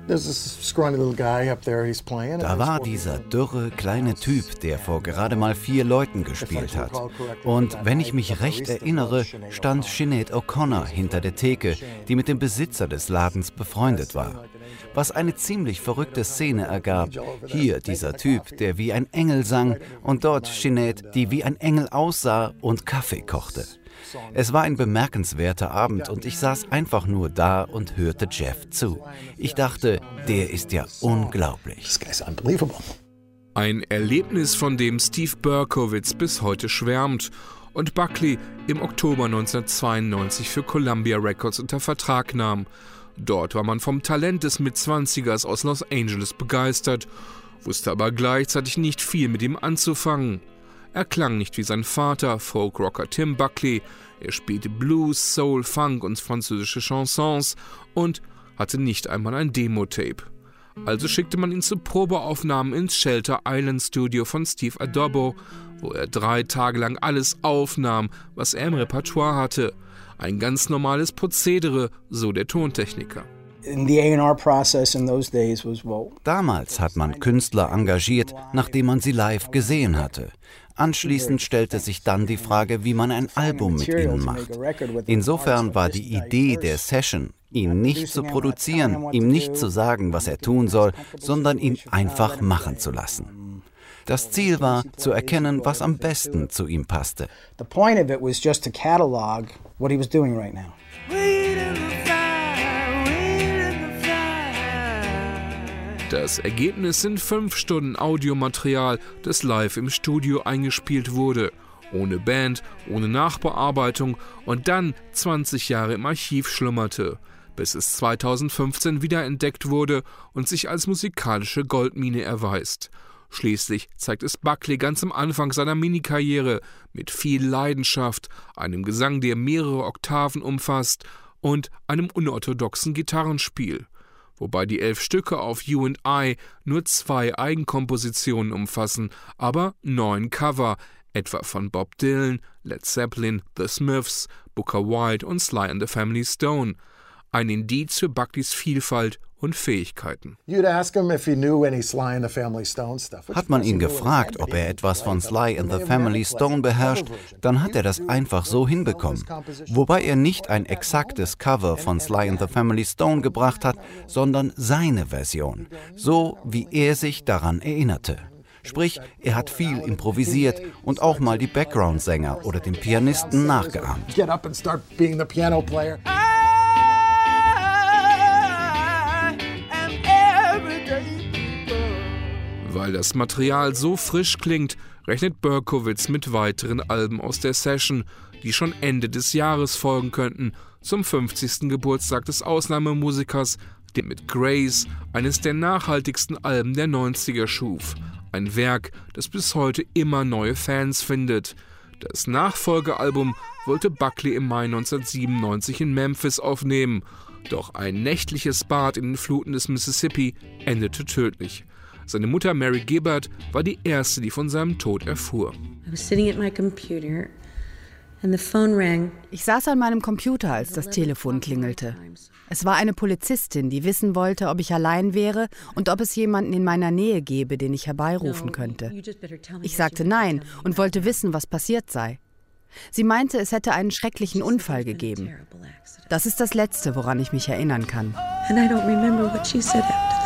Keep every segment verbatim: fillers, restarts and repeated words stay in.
Da war dieser dürre, kleine Typ, der vor gerade mal vier Leuten gespielt hat. Und wenn ich mich recht erinnere, stand Sinead O'Connor hinter der Theke, die mit dem Besitzer des Ladens befreundet war. Was eine ziemlich verrückte Szene ergab. Hier dieser Typ, der wie ein Engel sang, und dort Sinead, die wie ein Engel aussah und Kaffee kochte. Es war ein bemerkenswerter Abend und ich saß einfach nur da und hörte Jeff zu. Ich dachte, der ist ja unglaublich. Ein Erlebnis, von dem Steve Berkowitz bis heute schwärmt und Buckley im Oktober neunzehnhundertzweiundneunzig für Columbia Records unter Vertrag nahm. Dort war man vom Talent des Mitzwanzigers aus Los Angeles begeistert, wusste aber gleichzeitig nicht viel mit ihm anzufangen. Er klang nicht wie sein Vater, Folkrocker Tim Buckley, er spielte Blues, Soul, Funk und französische Chansons und hatte nicht einmal ein Demo-Tape. Also schickte man ihn zu Probeaufnahmen ins Shelter Island Studio von Steve Adobo, wo er drei Tage lang alles aufnahm, was er im Repertoire hatte. Ein ganz normales Prozedere, so der Tontechniker. Damals hat man Künstler engagiert, nachdem man sie live gesehen hatte. Anschließend stellte sich dann die Frage, wie man ein Album mit ihnen macht. Insofern war die Idee der Session, ihn nicht zu produzieren, ihm nicht zu sagen, was er tun soll, sondern ihn einfach machen zu lassen. Das Ziel war, zu erkennen, was am besten zu ihm passte. Das Ergebnis sind fünf Stunden Audiomaterial, das live im Studio eingespielt wurde. Ohne Band, ohne Nachbearbeitung und dann zwanzig Jahre im Archiv schlummerte, bis es zweitausendfünfzehn wiederentdeckt wurde und sich als musikalische Goldmine erweist. Schließlich zeigt es Buckley ganz am Anfang seiner Minikarriere mit viel Leidenschaft, einem Gesang, der mehrere Oktaven umfasst und einem unorthodoxen Gitarrenspiel. Wobei die elf Stücke auf You and I nur zwei Eigenkompositionen umfassen, aber neun Cover, etwa von Bob Dylan, Led Zeppelin, The Smiths, Booker White und Sly and the Family Stone. Ein Indiz für Buckleys Vielfalt und Fähigkeiten. Hat man ihn gefragt, ob er etwas von Sly and the Family Stone beherrscht, dann hat er das einfach so hinbekommen. Wobei er nicht ein exaktes Cover von Sly and the Family Stone gebracht hat, sondern seine Version, so wie er sich daran erinnerte. Sprich, er hat viel improvisiert und auch mal die Background-Sänger oder den Pianisten nachgeahmt. Weil das Material so frisch klingt, rechnet Berkowitz mit weiteren Alben aus der Session, die schon Ende des Jahres folgen könnten, zum fünfzigsten Geburtstag des Ausnahmemusikers, der mit Grace eines der nachhaltigsten Alben der neunziger schuf. Ein Werk, das bis heute immer neue Fans findet. Das Nachfolgealbum wollte Buckley im Mai neunzehnhundertsiebenundneunzig in Memphis aufnehmen, doch ein nächtliches Bad in den Fluten des Mississippi endete tödlich. Seine Mutter Mary Gibbard war die erste, die von seinem Tod erfuhr. Ich saß an meinem Computer, als das Telefon klingelte. Es war eine Polizistin, die wissen wollte, ob ich allein wäre und ob es jemanden in meiner Nähe gäbe, den ich herbeirufen könnte. Ich sagte nein und wollte wissen, was passiert sei. Sie meinte, es hätte einen schrecklichen Unfall gegeben. Das ist das Letzte, woran ich mich erinnern kann. And I don't remember what she said after that.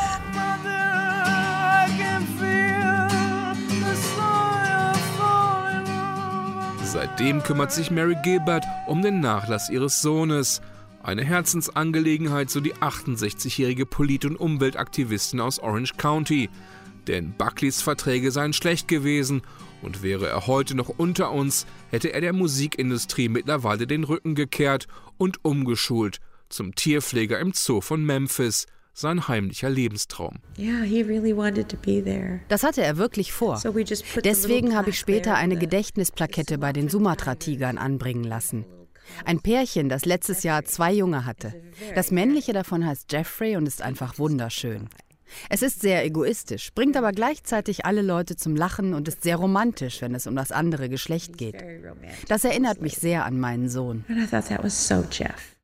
Seitdem kümmert sich Mary Gibbard um den Nachlass ihres Sohnes. Eine Herzensangelegenheit, so die achtundsechzigjährige Polit- und Umweltaktivistin aus Orange County. Denn Buckleys Verträge seien schlecht gewesen und wäre er heute noch unter uns, hätte er der Musikindustrie mittlerweile den Rücken gekehrt und umgeschult zum Tierpfleger im Zoo von Memphis. Sein heimlicher Lebenstraum. Das hatte er wirklich vor. Deswegen habe ich später eine Gedächtnisplakette bei den Sumatra-Tigern anbringen lassen. Ein Pärchen, das letztes Jahr zwei Junge hatte. Das männliche davon heißt Jeffrey und ist einfach wunderschön. Es ist sehr egoistisch, bringt aber gleichzeitig alle Leute zum Lachen und ist sehr romantisch, wenn es um das andere Geschlecht geht. Das erinnert mich sehr an meinen Sohn. And I thought that was so Jeff.